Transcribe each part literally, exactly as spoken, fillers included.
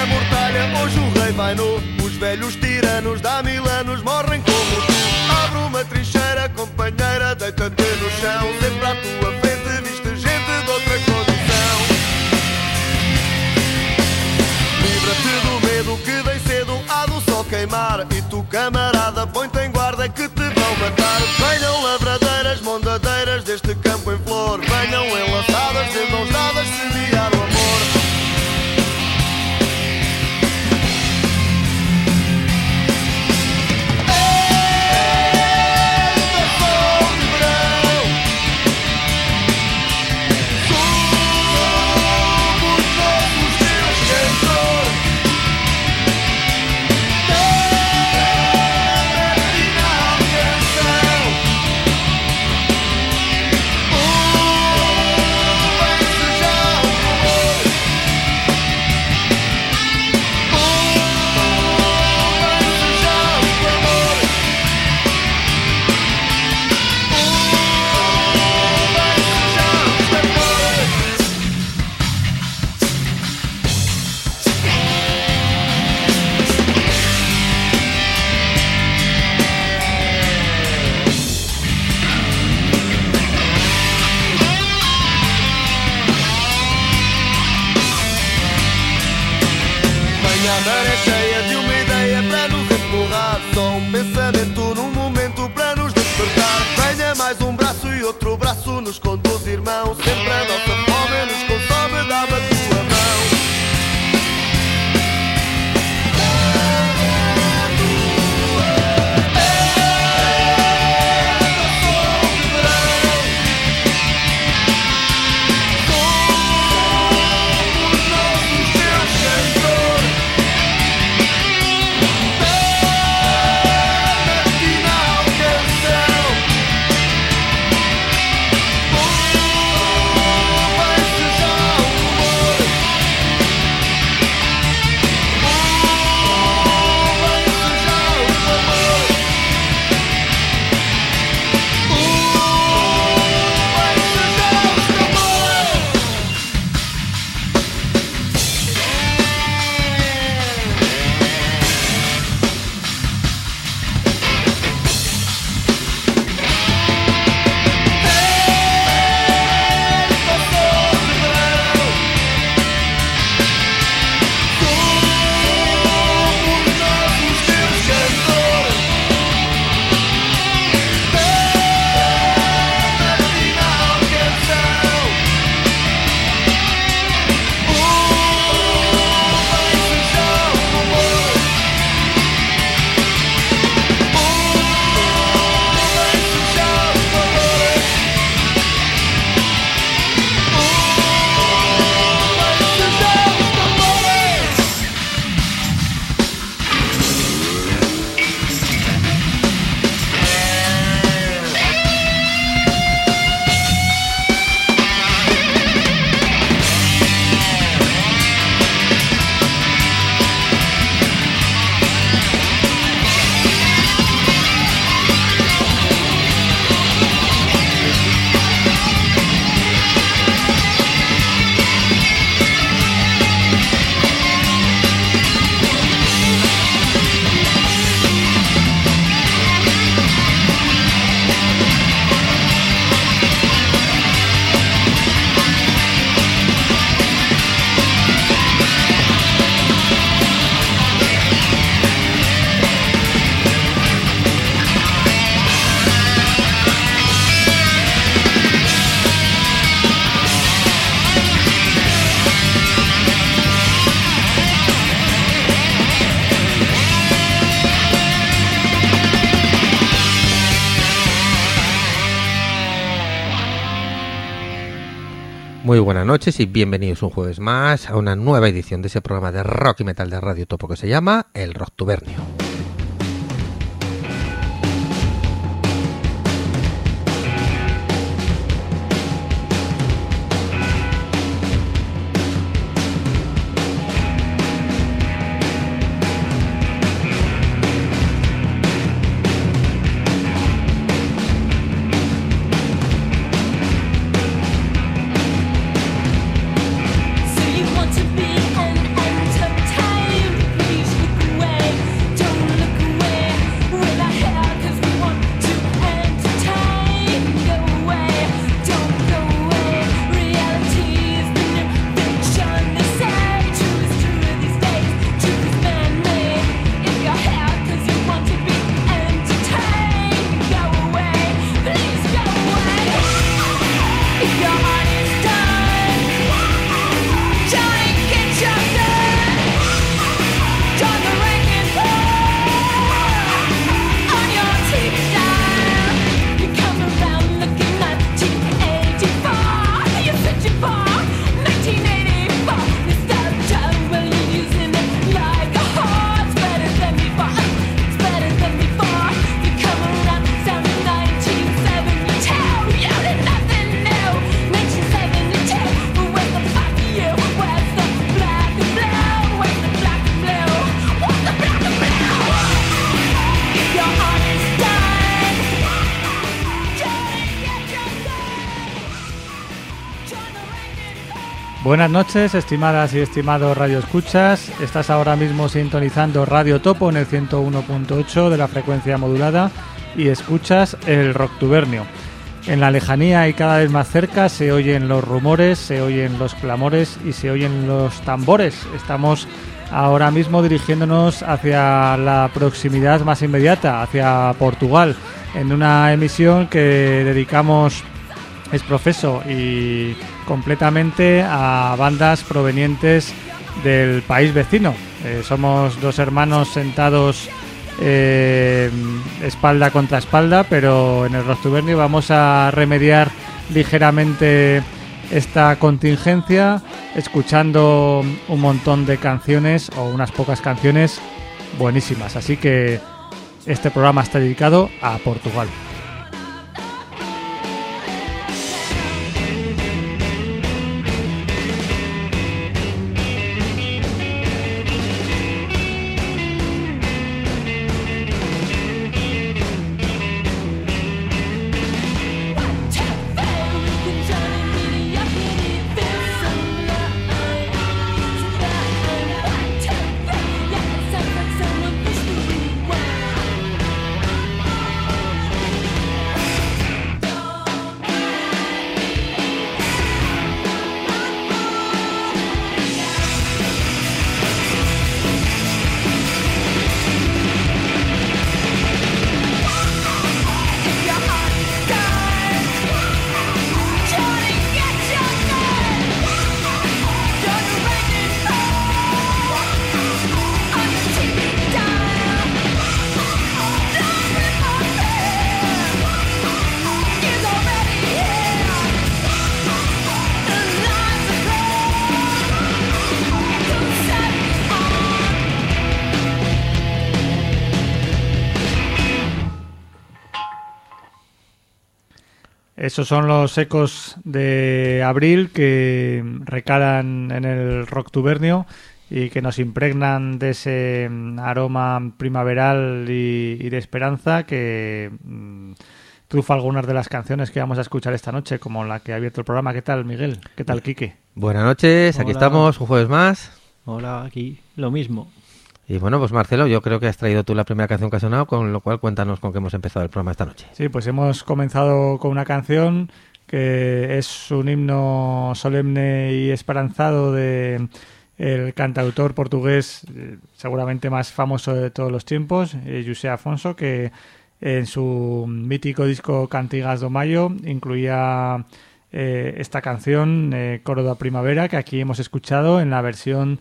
na mortalha, hoje o rei vai nu. Os velhos tiranos de há mil anos morrem como tu. Abre uma trincheira, companheira, deita-te no chão. Sempre à tua frente viste gente de outra condição. Livra-te do medo que vem cedo, há do sol queimar. E tu, camarada, põe-te em guarda que te vão matar. Venham lavradeiras, mondadeiras deste campo em flor. Venham enlaçadas, de mãos dadas, semear o amor. A maré cheia de uma ideia para nos empurrar. Só um pensamento num momento para nos despertar. Venha mais um braço e outro braço nos conduz, irmão. Sempre a nossa fome nos consome, dá-me a tua mão. Muy buenas noches y bienvenidos un jueves más a una nueva edición de ese programa de rock y metal de Radio Topo que se llama El Rocktubernio. So you want to be an entertainer? Buenas noches, estimadas y estimados radioescuchas. Estás ahora mismo sintonizando Radio Topo en el ciento uno punto ocho de la frecuencia modulada y escuchas el Rocktubernio. En la lejanía y cada vez más cerca se oyen los rumores, se oyen los clamores y se oyen los tambores. Estamos ahora mismo dirigiéndonos hacia la proximidad más inmediata, hacia Portugal, en una emisión que dedicamos es profeso y completamente a bandas provenientes del país vecino. Eh, somos dos hermanos sentados eh, espalda contra espalda, pero en el Rocktubernio vamos a remediar ligeramente esta contingencia escuchando un montón de canciones o unas pocas canciones buenísimas. Así que este programa está dedicado a Portugal. Esos son los ecos de abril que recalan en el Rocktubernio y que nos impregnan de ese aroma primaveral y, y de esperanza que mmm, trufa algunas de las canciones que vamos a escuchar esta noche, como la que ha abierto el programa. ¿Qué tal, Miguel? ¿Qué tal, Quique? Buenas noches, aquí Hola. Estamos, un jueves más. Hola, aquí lo mismo. Y bueno, pues Marcelo, yo creo que has traído tú la primera canción que ha sonado, con lo cual cuéntanos con qué hemos empezado el programa esta noche. Sí, pues hemos comenzado con una canción que es un himno solemne y esperanzado de el cantautor portugués eh, seguramente más famoso de todos los tiempos, eh, José Afonso, que en su mítico disco Cantigas do Maio incluía eh, esta canción, eh, Coro da Primavera, que aquí hemos escuchado en la versión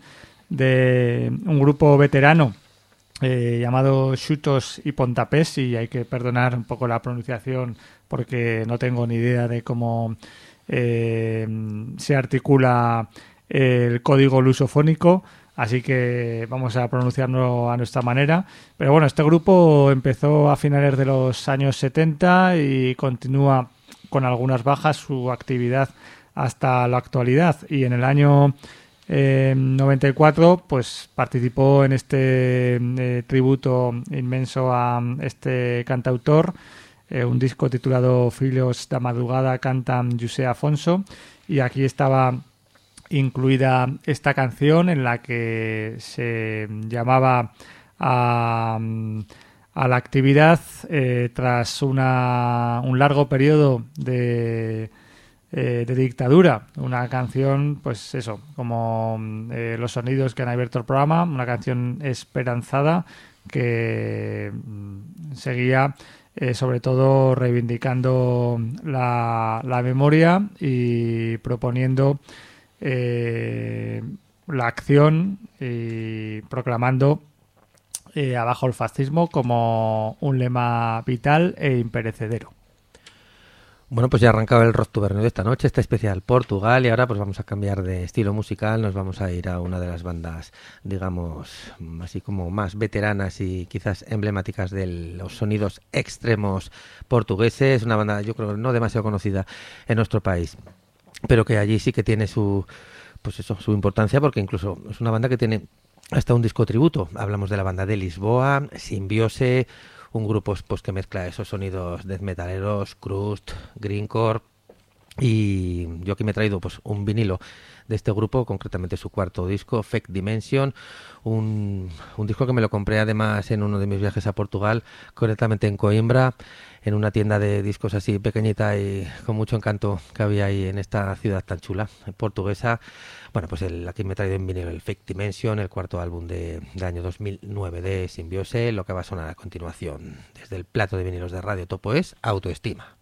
de un grupo veterano eh, llamado Chutos y Pontapés, y hay que perdonar un poco la pronunciación porque no tengo ni idea de cómo eh, se articula el código lusofónico, así que vamos a pronunciarlo a nuestra manera. Pero bueno, este grupo empezó a finales de los años setenta y continúa con algunas bajas su actividad hasta la actualidad, y en el año Eh, noventa y cuatro pues participó en este eh, tributo inmenso a este cantautor, eh, un disco titulado Filhos da Madrugada Cantam José Afonso, y aquí estaba incluida esta canción en la que se llamaba a, a la actividad eh, tras una, un largo periodo de Eh, de dictadura, una canción, pues eso, como eh, los sonidos que han abierto el programa, una canción esperanzada que mm, seguía eh, sobre todo reivindicando la, la memoria y proponiendo eh, la acción y proclamando eh, abajo el fascismo como un lema vital e imperecedero. Bueno, pues ya ha arrancado el Rocktubernio de esta noche, este especial Portugal, y ahora pues vamos a cambiar de estilo musical, nos vamos a ir a una de las bandas, digamos, así como más veteranas y quizás emblemáticas de los sonidos extremos portugueses, una banda yo creo no demasiado conocida en nuestro país, pero que allí sí que tiene su, pues eso, su importancia, porque incluso es una banda que tiene hasta un disco tributo. Hablamos de la banda de Lisboa, Simbiose, un grupo pues que mezcla esos sonidos death metaleros, crust, greencore, Y yo aquí me he traído pues un vinilo de este grupo, concretamente su cuarto disco, Fake Dimension, un, un disco que me lo compré además en uno de mis viajes a Portugal, concretamente en Coimbra, en una tienda de discos así pequeñita y con mucho encanto que había ahí en esta ciudad tan chula, portuguesa. Bueno, pues el, aquí me he traído en vinilo el Fake Dimension, el cuarto álbum de, del año dos mil nueve de Symbiose. Lo que va a sonar a continuación desde el plato de vinilos de Radio Topo es Autoestima.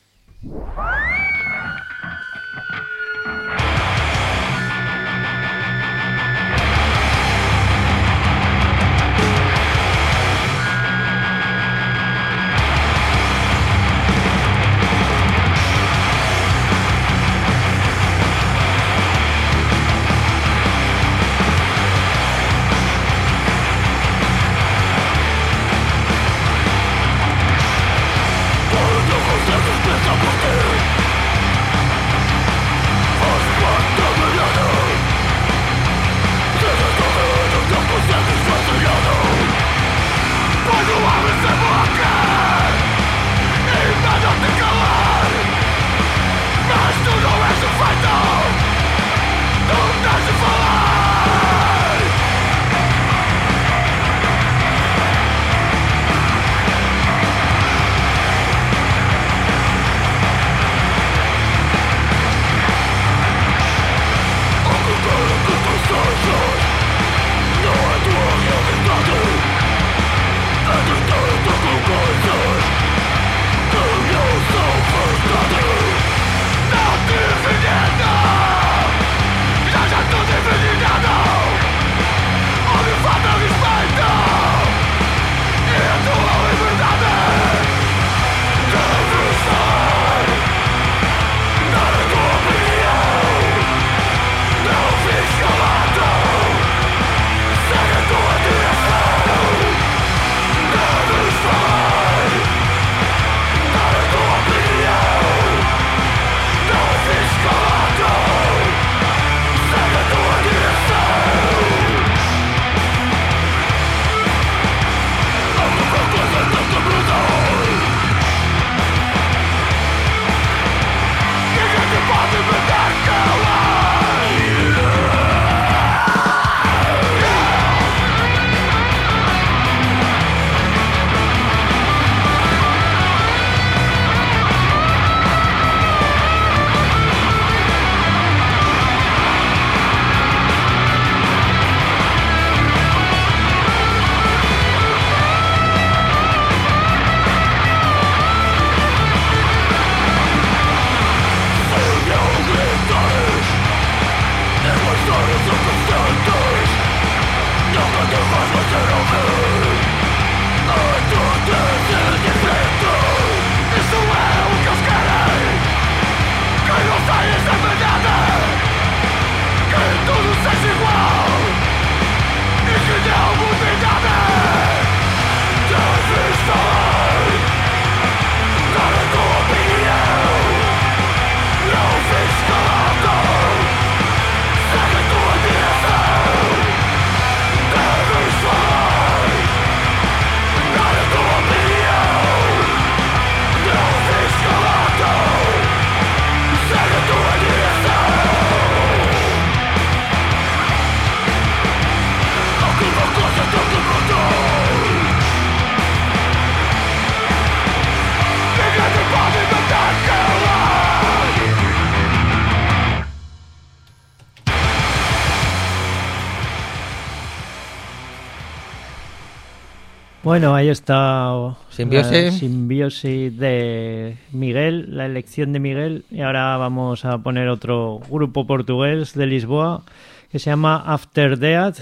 Bueno, ahí está Symbiose. la Symbiose de Miguel, la elección de Miguel. Y ahora vamos a poner otro grupo portugués de Lisboa que se llama After Death,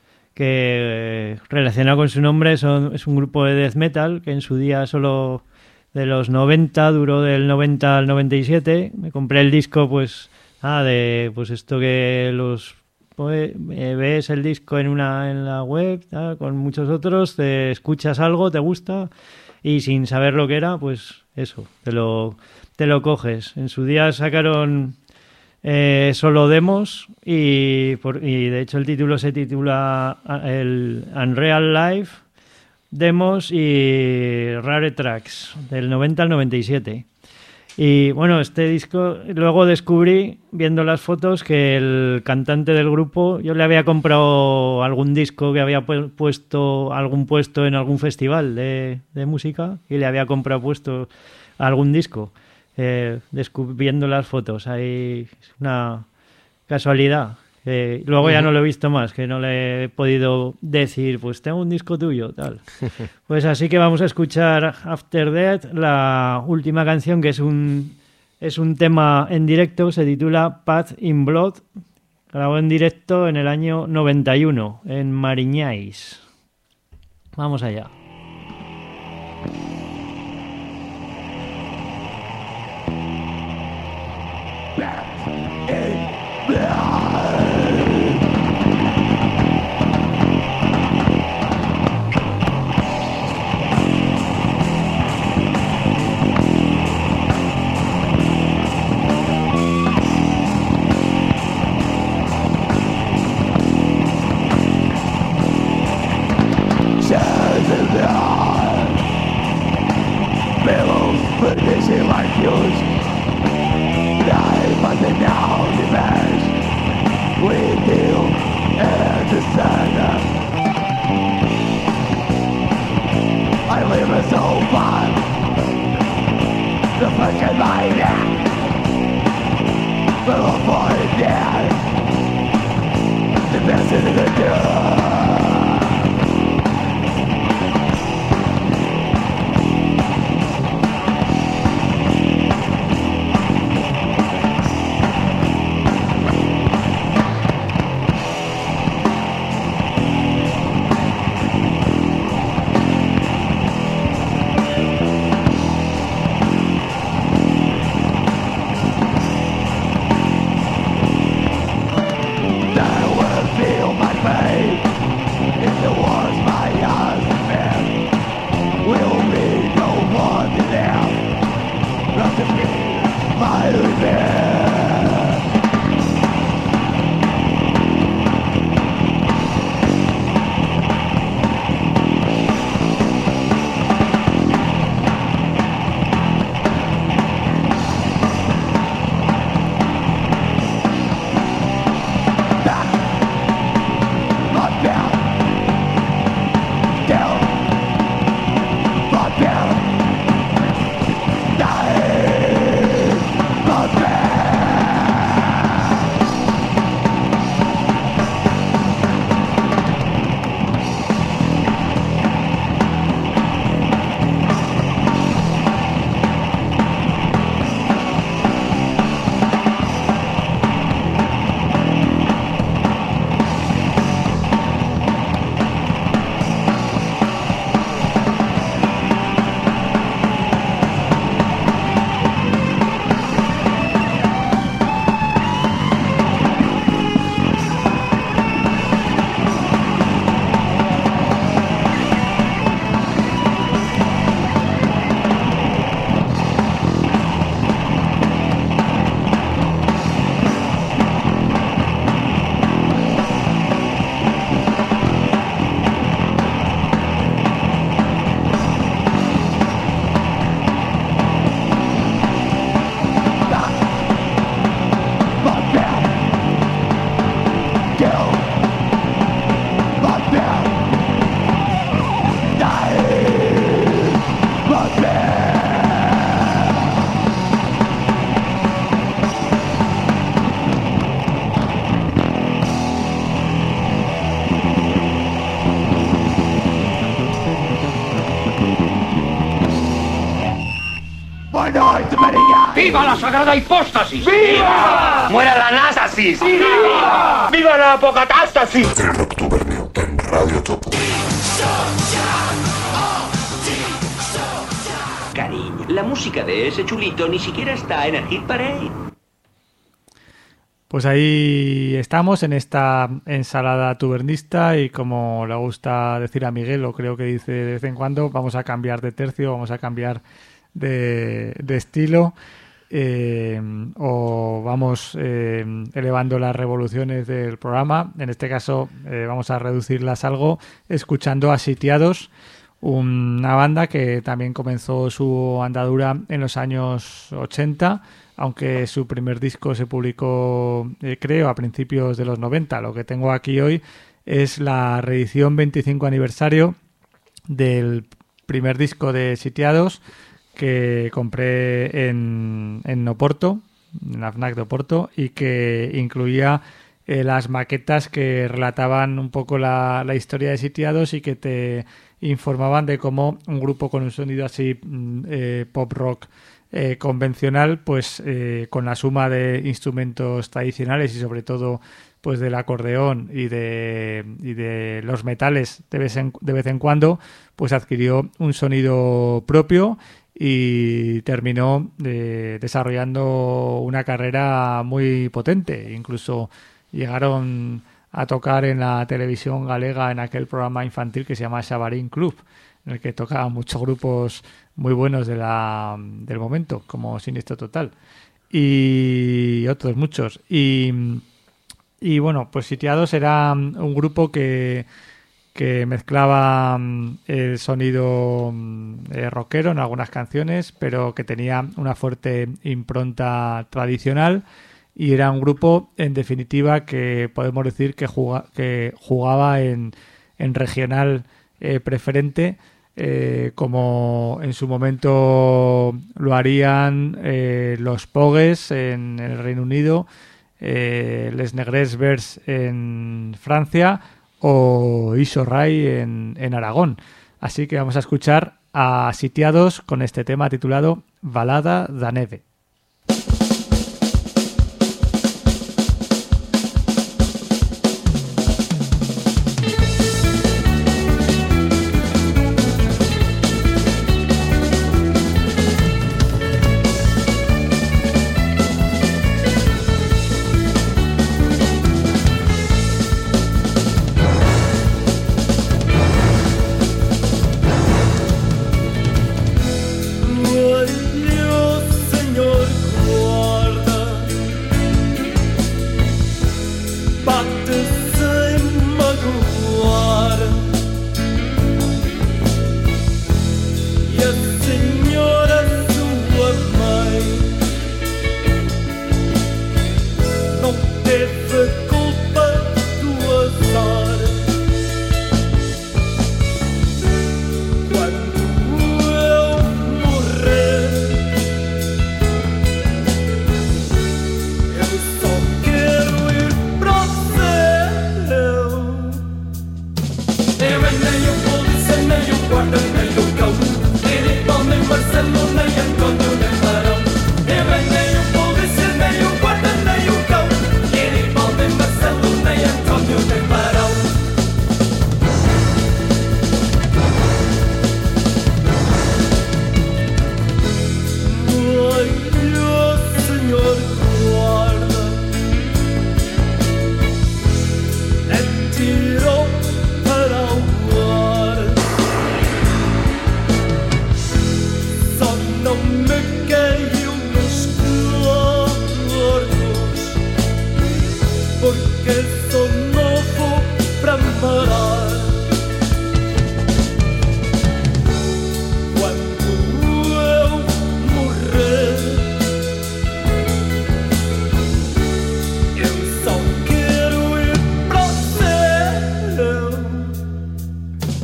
que relacionado con su nombre son, es un grupo de death metal que en su día solo de los noventa, duró del noventa al noventa y siete. Me compré el disco pues ah, de pues esto que los... Pues, eh, ves el disco en una en la web, tal, con muchos otros, te escuchas algo, te gusta y sin saber lo que era, pues eso, te lo, te lo coges. En su día sacaron eh, solo demos y, por, y de hecho el título se titula el Unreal Life, demos y Rare Tracks, del noventa al noventa y siete. Y bueno, este disco, luego descubrí, viendo las fotos, que el cantante del grupo, yo le había comprado algún disco que había pu- puesto algún puesto en algún festival de, de música y le había comprado puesto algún disco. Eh, descub- viendo las fotos, ahí es una casualidad. Eh, luego ya no lo he visto más, que no le he podido decir, pues tengo un disco tuyo, tal. Pues así que vamos a escuchar After Death, la última canción, que es un, es un tema en directo, se titula Path in Blood, grabado en directo en el año noventa y uno, en Mariñáis. Vamos allá. ¡Viva la sagrada hipóstasis! ¡Viva! ¡Muera la násasis! ¡Viva! ¡Viva la apocatástasis! El Noctuberneo en Radio Topo. Cariño, la música de ese chulito ni siquiera está en el Hit Parade. Pues ahí estamos en esta ensalada tubernista y como le gusta decir a Miguel, o creo que dice de vez en cuando, vamos a cambiar de tercio, vamos a cambiar de, de estilo eh, o vamos eh, elevando las revoluciones del programa. En este caso eh, vamos a reducirlas algo escuchando a Sitiados, una banda que también comenzó su andadura en los años ochenta, aunque su primer disco se publicó, eh, creo, a principios de los noventa. Lo que tengo aquí hoy es la reedición veinticinco aniversario del primer disco de Sitiados, que compré en, en Oporto, en la FNAC de Oporto, y que incluía eh, las maquetas que relataban un poco la, la historia de Sitiados y que te informaban de cómo un grupo con un sonido así eh, pop rock eh, convencional, pues eh, con la suma de instrumentos tradicionales y sobre todo pues del acordeón y de, y de los metales de vez en, de vez en cuando, pues adquirió un sonido propio y terminó eh, desarrollando una carrera muy potente. Incluso llegaron a tocar en la televisión galega en aquel programa infantil que se llama Xabarín Club, en el que tocaban muchos grupos muy buenos de la, del momento, como Siniestro Total y otros muchos. Y, y bueno, pues Sitiados era un grupo que que mezclaba el sonido eh, rockero en algunas canciones, pero que tenía una fuerte impronta tradicional, y era un grupo, en definitiva, que podemos decir que, juga, que jugaba en, en regional eh, preferente, eh, como en su momento lo harían eh, los Pogues en el Reino Unido, eh, Les Negres Verts en Francia o Iso Rai en, en Aragón. Así que vamos a escuchar a Sitiados con este tema titulado Balada da Neve.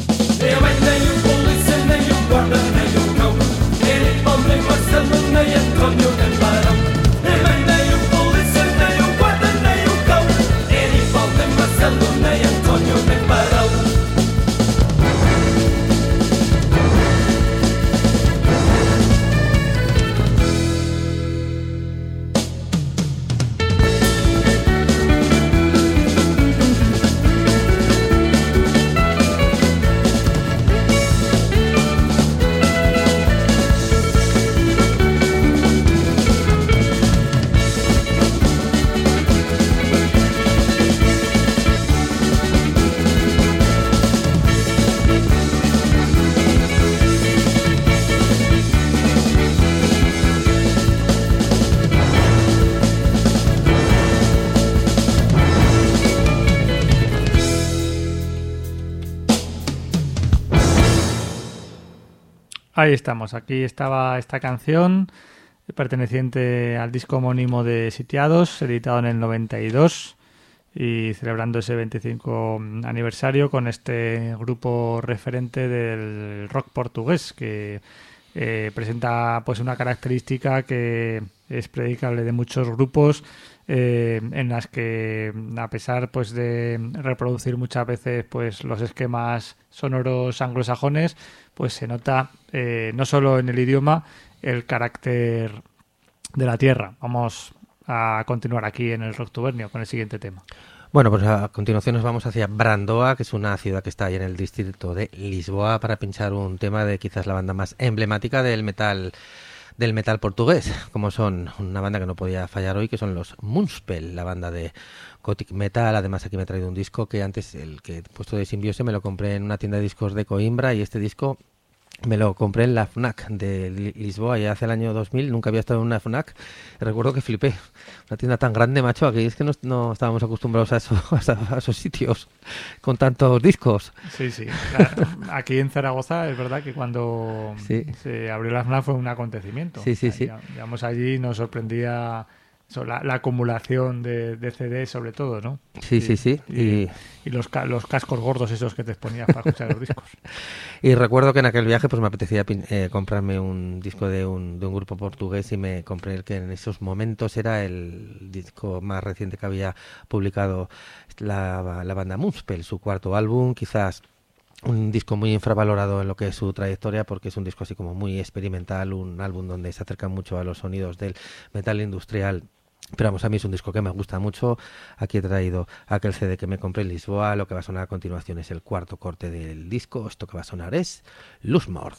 Nem o guarda, nem o cão, ele pode nem Marcelo, nem a Ahí estamos, aquí estaba esta canción perteneciente al disco homónimo de Sitiados, editado en el noventa y dos y celebrando ese veinticinco aniversario con este grupo referente del rock portugués que eh, presenta pues una característica que es predicable de muchos grupos eh, en las que, a pesar pues de reproducir muchas veces pues los esquemas sonoros anglosajones, pues se nota eh, no solo en el idioma el carácter de la tierra. Vamos a continuar aquí en el Rocktubernio con el siguiente tema. Bueno, pues a continuación nos vamos hacia Brandoa, que es una ciudad que está ahí en el distrito de Lisboa, para pinchar un tema de quizás la banda más emblemática del metal del metal portugués, como son una banda que no podía fallar hoy, que son los Moonspell, la banda de gothic metal. Además, aquí me he traído un disco que antes, el que he puesto de Simbiose, me lo compré en una tienda de discos de Coimbra, y este disco me lo compré en la FNAC de Lisboa ya hace el año dos mil. Nunca había estado en una FNAC. Recuerdo que flipé. Una tienda tan grande, macho. Aquí es que no, no estábamos acostumbrados a, eso, a esos sitios con tantos discos. Sí, sí. Aquí en Zaragoza es verdad que cuando sí. se abrió la FNAC fue un acontecimiento. Sí, sí, sí. Llegamos allí y nos sorprendía la, la acumulación de, de C Ds, sobre todo, ¿no? Sí, y, sí, sí. Y, y, y los, ca los cascos gordos esos que te ponías para escuchar los discos. Y recuerdo que en aquel viaje pues me apetecía eh, comprarme un disco de un, de un grupo portugués, y me compré el que en esos momentos era el disco más reciente que había publicado la, la banda Moonspell, su cuarto álbum, quizás un disco muy infravalorado en lo que es su trayectoria, porque es un disco así como muy experimental, un álbum donde se acerca mucho a los sonidos del metal industrial. Pero vamos, a mí es un disco que me gusta mucho. Aquí he traído aquel C D que me compré en Lisboa. Lo que va a sonar a continuación es el cuarto corte del disco. Esto que va a sonar es Luzmord.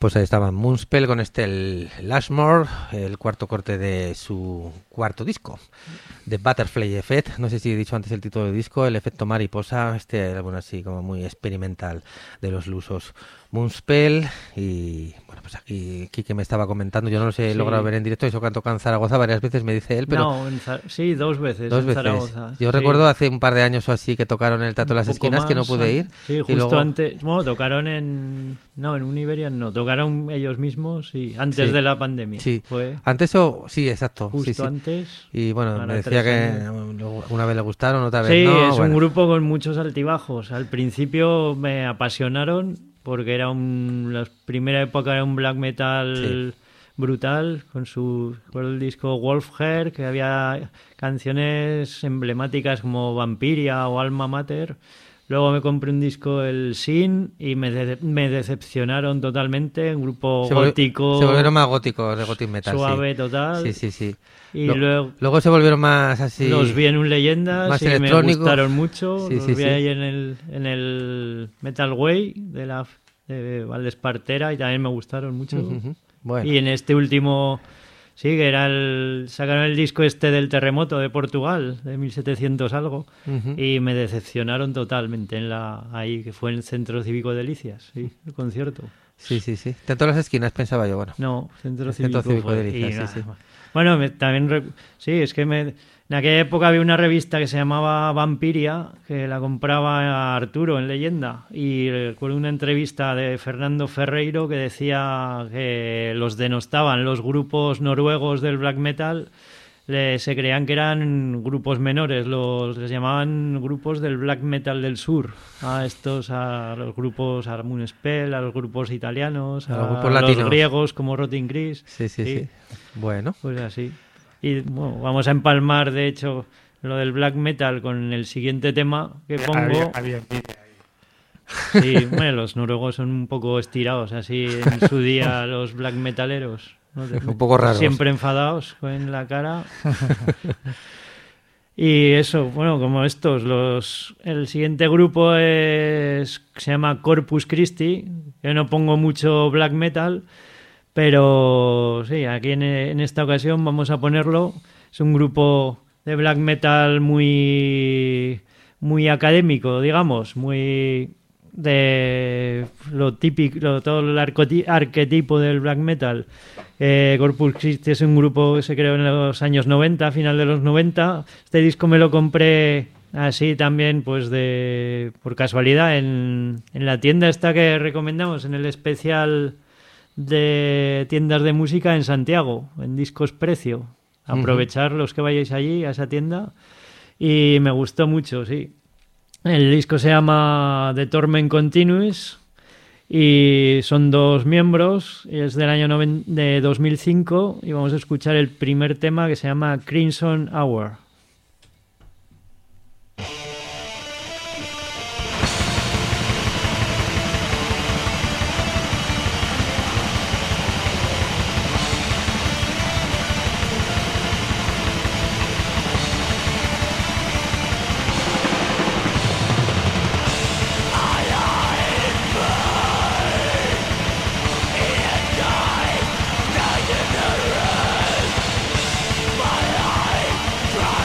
Pues ahí estaba Moonspell con este el Lashmore, el cuarto corte de su cuarto disco, The Butterfly Effect. No sé si he dicho antes el título del disco, el efecto mariposa, este álbum así como muy experimental de los lusos. Moonspell. Y bueno, pues aquí Quique me estaba comentando, yo no los he Sí. logrado ver en directo, eso que han tocado en Zaragoza varias veces, me dice él, pero No, en Zar- sí, dos veces dos en veces. Zaragoza. Yo sí. recuerdo hace un par de años o así que tocaron en el Teatro de las Un poco Esquinas, que no más, pude ir. Sí, y justo luego- antes. Bueno, tocaron en. No, en Univerian no. Tocaron ellos mismos, sí, antes Sí. de la pandemia. Sí, Fue antes o sí, exacto. justo sí, sí. antes. Y bueno, Ahora me decía tres que años. una vez le gustaron, otra vez Sí, no. es bueno. un grupo con muchos altibajos. Al principio me apasionaron porque era un. La primera época era un black metal. Sí. Brutal, con su recuerdo el disco Wolfhair, que había canciones emblemáticas como Vampiria o Alma Mater. Luego me compré un disco, el Sin, y me, de- me decepcionaron totalmente. Un grupo Se volvi- gótico, Se volvieron más góticos, de gothic metal. suave sí. total. Sí, sí, sí. Y Lo- luego luego se volvieron más así. los vi en un Leyendas más y me electrónicos. gustaron mucho. Sí, los sí, vi sí. ahí en el, en el Metal Way de la de Valdespartera y también me gustaron mucho. Ujú, ujú. Bueno, Y en este último, sí, que era el. Sacaron el disco este del terremoto de Portugal, de mil setecientos algo, ujú. y me decepcionaron totalmente en la ahí, que fue en el Centro Cívico de Delicias, sí, el concierto. Sí, sí, sí. De todas las esquinas pensaba yo, bueno. No, Centro El Cívico. Centro Cívico fue, de Delicias, y sí, nada. sí. Bueno, me- también. re- Sí, es que me. En aquella época había una revista que se llamaba Vampiria, que la compraba Arturo en Leyenda, y recuerdo una entrevista de Fernando Ferreiro que decía que los denostaban los grupos noruegos del black metal, le- se creían que eran grupos menores, los les llamaban grupos del black metal del sur, a estos, a los grupos, a Moonspell, a los grupos italianos, A a, los grupos los latinos. griegos como Rotting Chris. Sí, sí, sí. Bueno, Pues así. Y bueno, vamos a empalmar, de hecho, lo del black metal con el siguiente tema que pongo. Había, había envidia ahí. Sí, bueno, los noruegos son un poco estirados, así en su día los black metaleros. ¿no? un poco raros. Siempre enfadados en la cara. Y eso, bueno, como estos, los el siguiente grupo es se llama Corpus Christi. Yo no pongo mucho black metal, pero sí, aquí en, en esta ocasión vamos a ponerlo. Es un grupo de black metal muy muy académico, digamos, muy de lo típico, lo- todo el arcoti- arquetipo del black metal. Eh, Corpus Christi es un grupo que se creó en los años noventa, a final de los noventa. Este disco me lo compré así también, pues de por casualidad, en, en la tienda esta que recomendamos, en el especial de tiendas de música en Santiago, en Discos Precio. Aprovechar los que vayáis allí a esa tienda. Y me gustó mucho, sí. El disco se llama The Torment Continues y son dos miembros, y es del año noven- de dos mil cinco, y vamos a escuchar el primer tema que se llama Crimson Hour. Try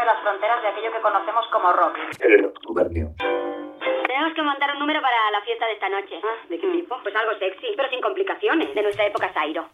de las fronteras de aquello que conocemos como rock. El Noctubernio. Tenemos que montar un número para la fiesta de esta noche. Ah, ¿de qué tipo? Pues algo sexy, pero sin complicaciones, de nuestra época Zairo.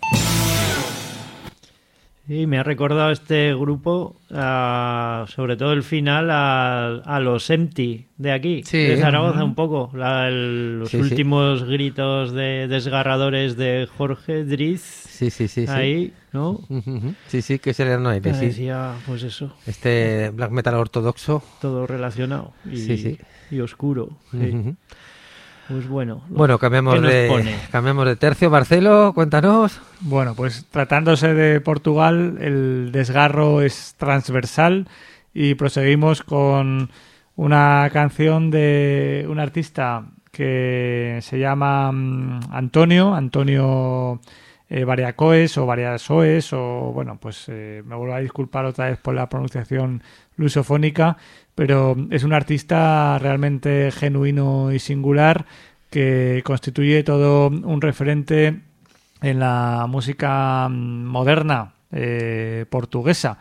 Y me ha recordado este grupo, uh, sobre todo el final, a, a los Empty de aquí, sí, de Zaragoza, uh-huh. un poco. La, el, los sí, últimos sí. gritos de desgarradores de Jorge Driz. Sí, sí, sí. Ahí, sí. ¿no? Uh-huh. Sí, sí, que es el Erno Aire, sí. Decía, pues eso. Este black metal ortodoxo. Todo relacionado. Y, sí, sí. y oscuro. Sí. Uh-huh. Pues bueno. Bueno, cambiamos de, cambiamos de tercio. Marcelo, cuéntanos. Bueno, pues tratándose de Portugal, el desgarro es transversal y proseguimos con una canción de un artista que se llama um, Antonio, Antonio eh, Variacoes o Variasoes, o bueno, pues eh, me vuelvo a disculpar otra vez por la pronunciación lusofónica, pero es un artista realmente genuino y singular que constituye todo un referente en la música moderna eh, portuguesa.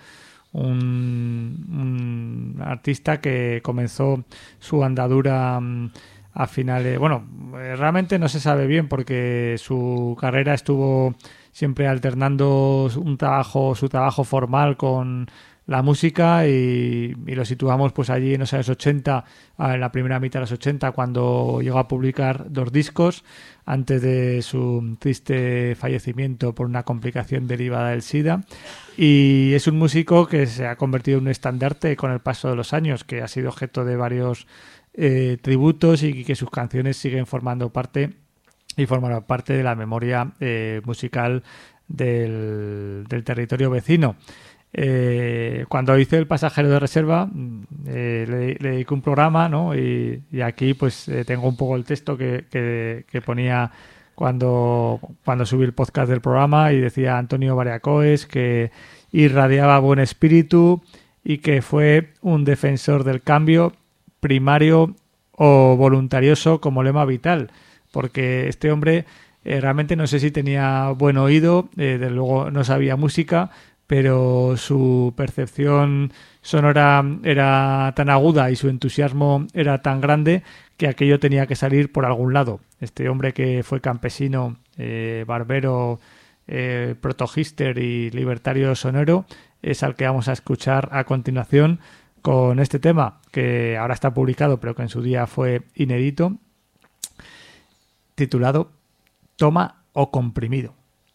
Un, un artista que comenzó su andadura a finales... Bueno, realmente no se sabe bien porque su carrera estuvo siempre alternando un trabajo, su trabajo formal con la música y, y lo situamos pues allí en los años ochenta, en la primera mitad de los ochenta, cuando llegó a publicar dos discos antes de su triste fallecimiento por una complicación derivada del SIDA. Y es un músico que se ha convertido en un estandarte con el paso de los años, que ha sido objeto de varios eh, tributos y que sus canciones siguen formando parte y forman parte de la memoria eh, musical del, del territorio vecino. Eh, cuando hice El pasajero de reserva eh, le, le dediqué un programa, ¿no? y, y aquí pues eh, tengo un poco el texto que, que, que ponía cuando, cuando subí el podcast del programa, y decía Antonio Variacoes que irradiaba buen espíritu y que fue un defensor del cambio primario o voluntarioso como lema vital, porque este hombre eh, realmente no sé si tenía buen oído, eh, desde luego no sabía música, pero su percepción sonora era tan aguda y su entusiasmo era tan grande que aquello tenía que salir por algún lado. Este hombre que fue campesino, eh, barbero, eh, protogister y libertario sonero es al que vamos a escuchar a continuación con este tema, que ahora está publicado pero que en su día fue inédito, titulado Toma o comprimido.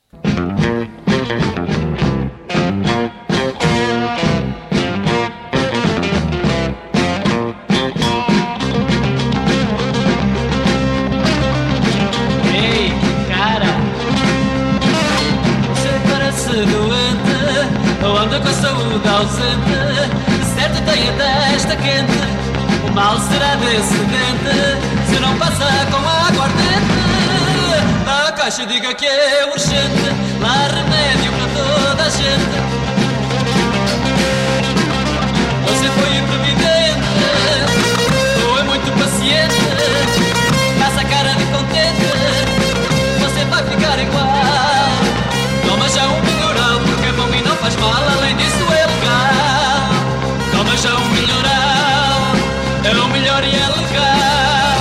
Anda com a saúde ausente, certo tem a testa quente. O mal será desse dente se não passa com a aguardente. Dá a caixa, diga que é urgente, lá remédio para toda a gente. Você foi imprevidente ou é muito paciente, passa a cara de contente, você vai ficar igual. Toma já um melhoral, porque é bom e não faz mal, além disso é legal. Toma já um melhoral, é o melhor e é legal.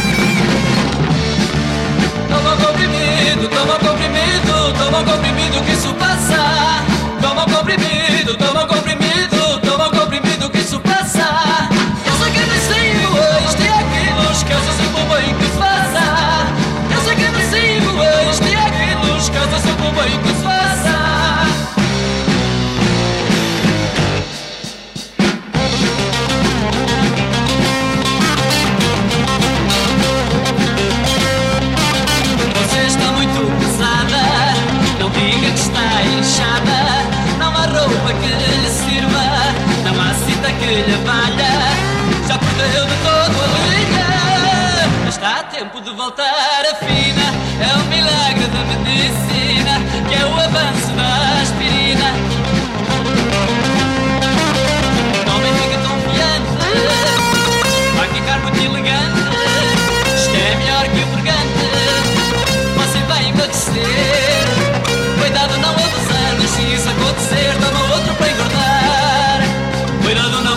Toma um comprimido, toma um comprimido, toma um comprimido que isso passa. Toma um comprimido, toma um comprimido, toma um comprimido que isso passa. Eu sei que é preciso isto e aquilo, esquece-se o bem que se faça. Eu sei que é preciso isto e aquilo, esquece-se o bem que se faça. Você está muito pesada, não diga que está inchada. Não há roupa que lhe sirva, não há cinta que lhe valha. Já perdeu de todo a linha, está a tempo de voltar a fina. É um milagre da medicina, que é o avanço da aspirina. Não me fique confiante, vai ficar muito elegante. Isto é melhor que o purgante, você vai emagrecer. Cuidado não abusar, mas se isso acontecer, toma outro para engordar. Cuidado não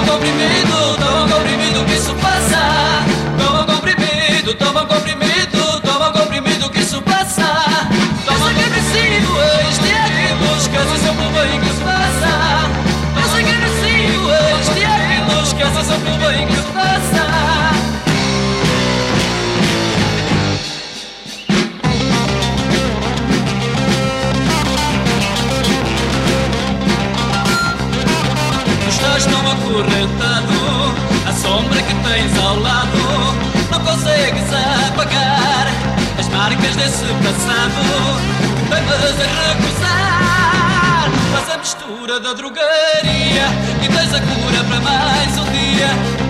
Toma um comprimido, toma um comprimido que isso passa. Toma um comprimido, toma um comprimido, toma um comprimido que isso passa. Toma que é preciso, este aqueles casos são pelo bem que se passa. Pensa que é preciso, este aqueles casos são pelo bem que se passa. Estás tão acorrentado, a sombra que tens ao lado não consegues apagar as marcas desse passado que temas a recusar. Faz a mistura da drogaria e tens a cura para mais um dia.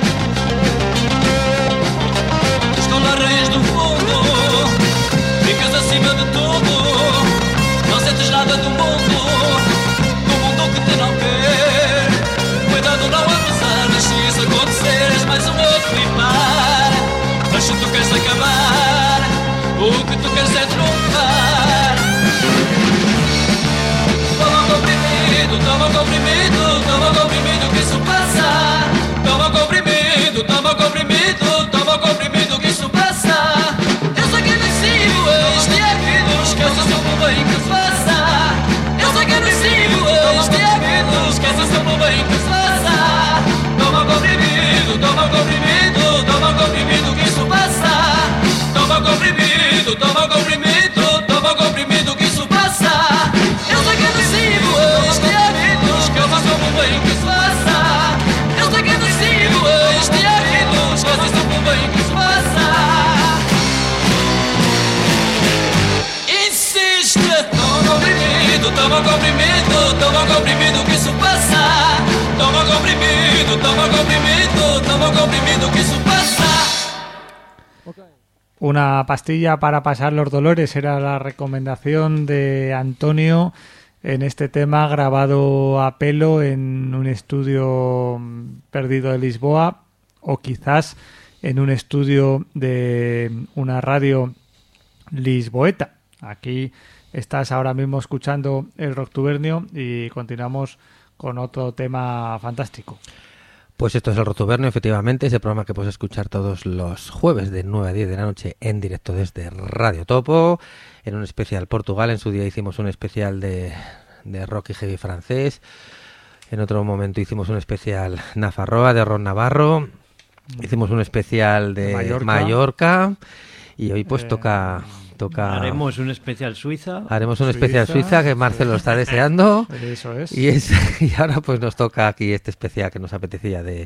Escola reis do fundo, ficas acima de tudo, não sentes nada do mundo, do mundo que te não quer. Cuidado não abusar, deixa isso acontecer, és mais um outro limar. Mas se tu queres acabar, o que tu queres é triunfar. Toma um comprimido, toma um comprimido, toma um comprimido que isso passa. Toma um comprimido, toma um comprimido, toma um comprimido que isso passa. Eu sei que é preciso, este é aquilo, esquece sobre o bem que se faça. Eu sei que é preciso, este é aquilo, esquece sobre o bem que se faça. Toma um comprimido, toma um comprimido, toma um comprimido que isso passa. Toma um comprimido, toma um comprimido, toma um comprimido que isso passa. Eu sei que é preciso, este é aquilo, esquece sobre o bem que se faça. Eu sei que é preciso, este é aquilo, esquece sobre o bem que se faça. Insiste, toma um comprimido, toma um comprimido, toma um comprimido que isso passa. Toma um comprimido, toma um comprimido, toma um comprimido que isso pasa. Una pastilla para pasar los dolores era la recomendación de Antonio en este tema grabado a pelo en un estudio perdido de Lisboa o quizás en un estudio de una radio lisboeta. Aquí estás ahora mismo escuchando el Rocktubernio y continuamos con otro tema fantástico. Pues esto es el Rocktubernio, efectivamente, ese programa que puedes escuchar todos los jueves de nueve a diez de la noche en directo desde Radio Topo, en un especial Portugal. En su día hicimos un especial de, de rock y heavy francés, en otro momento hicimos un especial Nafarroa de Ron Navarro, hicimos un especial de Mallorca, Mallorca y hoy pues eh... toca... Toca... Haremos un especial Suiza. Haremos un especial Suiza, Suiza que Marcelo está deseando. Eso es. Y, es. y ahora pues nos toca aquí este especial que nos apetecía de,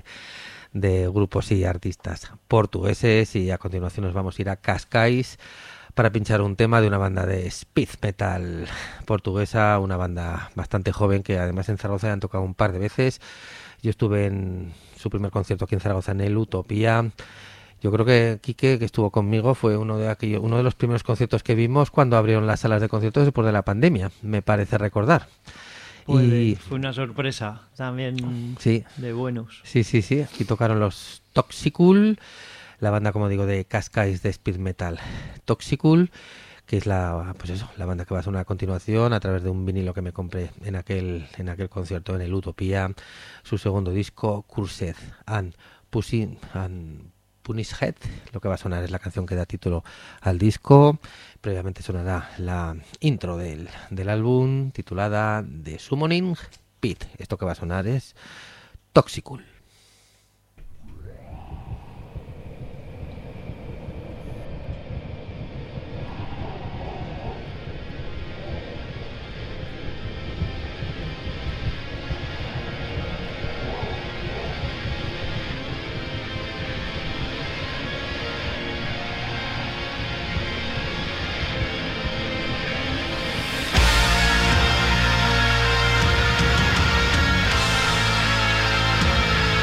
de grupos y artistas portugueses. Y a continuación nos vamos a ir a Cascais para pinchar un tema de una banda de speed metal portuguesa, una banda bastante joven que además en Zaragoza han tocado un par de veces. Yo estuve en su primer concierto aquí en Zaragoza en el Utopía. Yo creo que Quique, que estuvo conmigo, fue uno de aquellos, uno de los primeros conciertos que vimos cuando abrieron las salas de conciertos después de la pandemia, me parece recordar. Puede, y fue una sorpresa también sí, de buenos. Sí, sí, sí. Aquí tocaron los Toxicul, la banda, como digo, de Cascais de speed metal. Toxicul, que es la, pues eso, la banda que va a sonar a continuación a través de un vinilo que me compré en aquel, en aquel concierto en el Utopía. Su segundo disco, Cursed and Pussy and Punishhead. Lo que va a sonar es la canción que da título al disco. Previamente sonará la intro del, del álbum titulada The Summoning Pit. Esto que va a sonar es Toxicul. Thank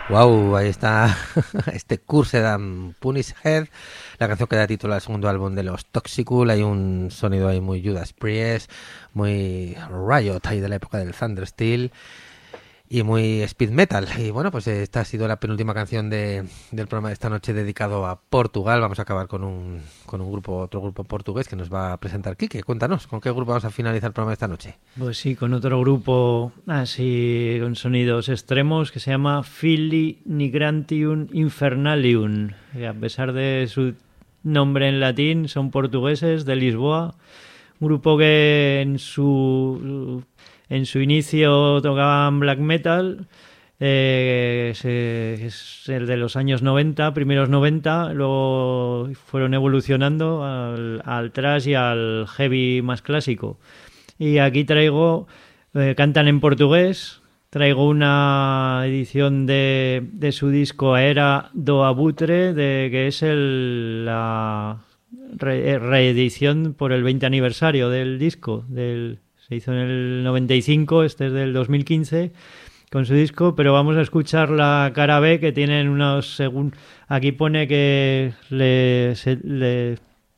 Wow, ahí está este Cursedam Punishead, la canción que da título al segundo álbum de los Toxicul. Hay un sonido ahí muy Judas Priest, muy Riot ahí de la época del Thundersteel y muy speed metal. Y bueno, pues esta ha sido la penúltima canción de, del programa de esta noche dedicado a Portugal. Vamos a acabar con un, con un grupo, otro grupo portugués que nos va a presentar Quique. Cuéntanos, ¿con qué grupo vamos a finalizar el programa de esta noche? Pues sí, con otro grupo así con sonidos extremos que se llama Filii Nigrantium Infernalium. Y a pesar de su nombre en latín, son portugueses de Lisboa. Un grupo que en su... En su inicio tocaban black metal, eh, se, es el de los años noventa, primeros noventa, luego fueron evolucionando al, al thrash y al heavy más clásico. Y aquí traigo, eh, cantan en portugués, traigo una edición de, de su disco Era do Abutre, de, que es el, la re, reedición por el veinte aniversario del disco, del... Se hizo en el noventa y cinco, este es del dos mil quince, con su disco, pero vamos a escuchar la cara B, que tienen unos... Según, aquí pone que le, se, le,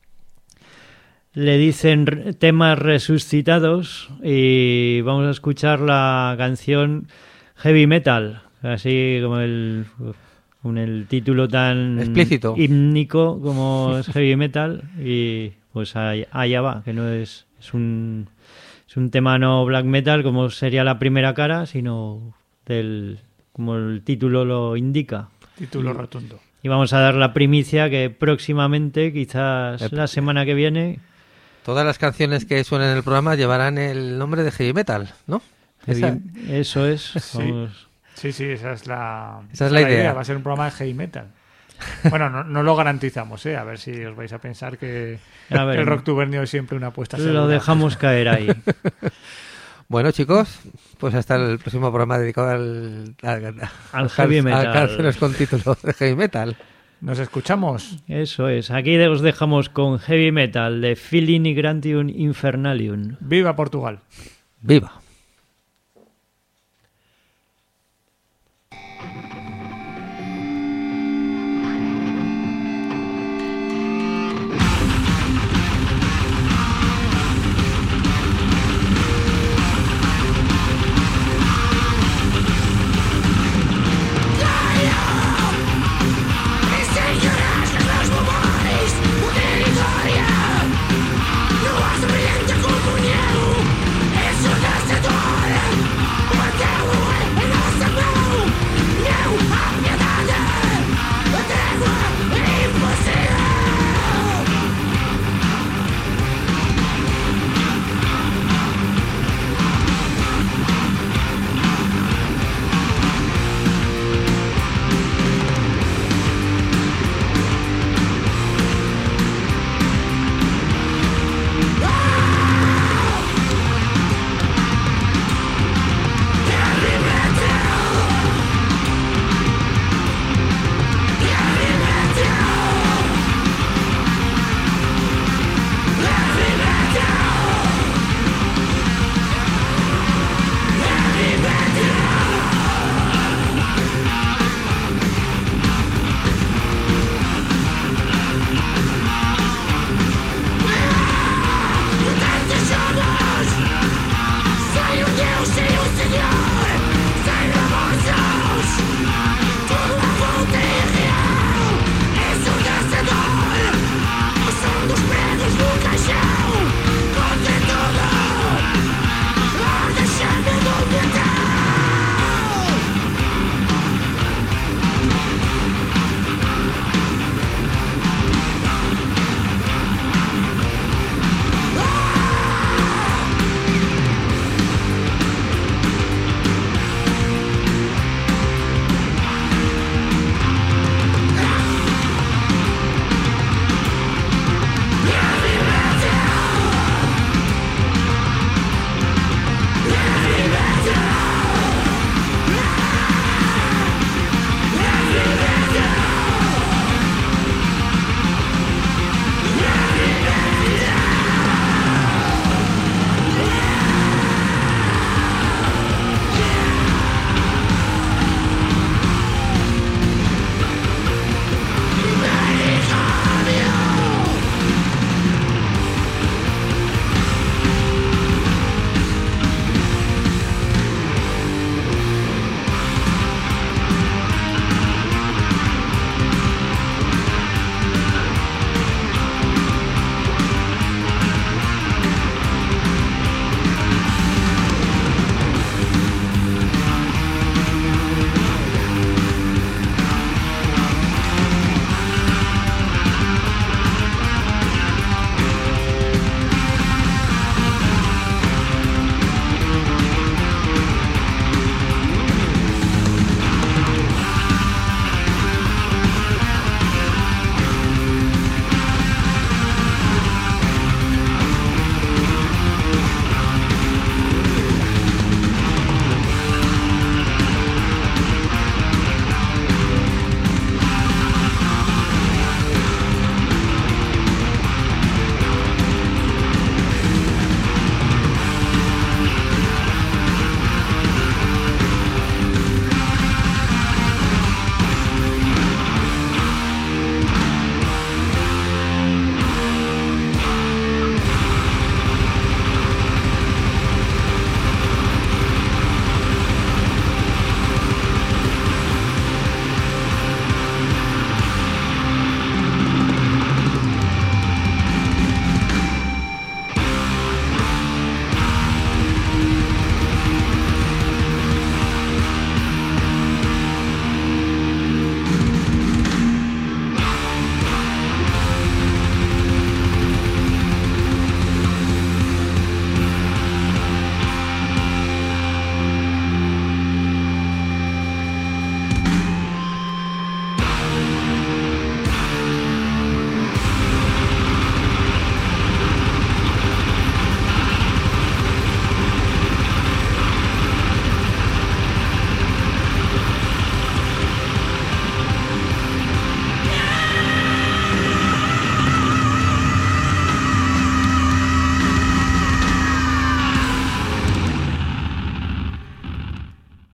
le dicen temas resucitados, y vamos a escuchar la canción Heavy Metal, así como el... con el título tan explícito, hímnico como es Heavy Metal, y pues allá, allá va, que no es, es un... Es un tema no black metal como sería la primera cara, sino del como el título lo indica. Título y, rotundo. Y vamos a dar la primicia que próximamente, quizás el, la semana que viene... Todas las canciones que suenen en el programa llevarán el nombre de heavy metal, ¿no? Heavy, esa... Eso es. Sí. Vamos. sí, sí, esa es la, esa es la, la idea. idea. Va a ser un programa de heavy metal. Bueno, no, no lo garantizamos, ¿eh? A ver si os vais a pensar que a ver, el rock tubernio es siempre una apuesta segura. Lo dejamos caer ahí. Bueno, chicos, pues hasta el próximo programa dedicado al, al, al heavy al, metal. A canciones con título de heavy metal. ¿Nos escuchamos? Eso es. Aquí os dejamos con heavy metal de Filii Nigrantium Infernalium. ¡Viva Portugal! ¡Viva!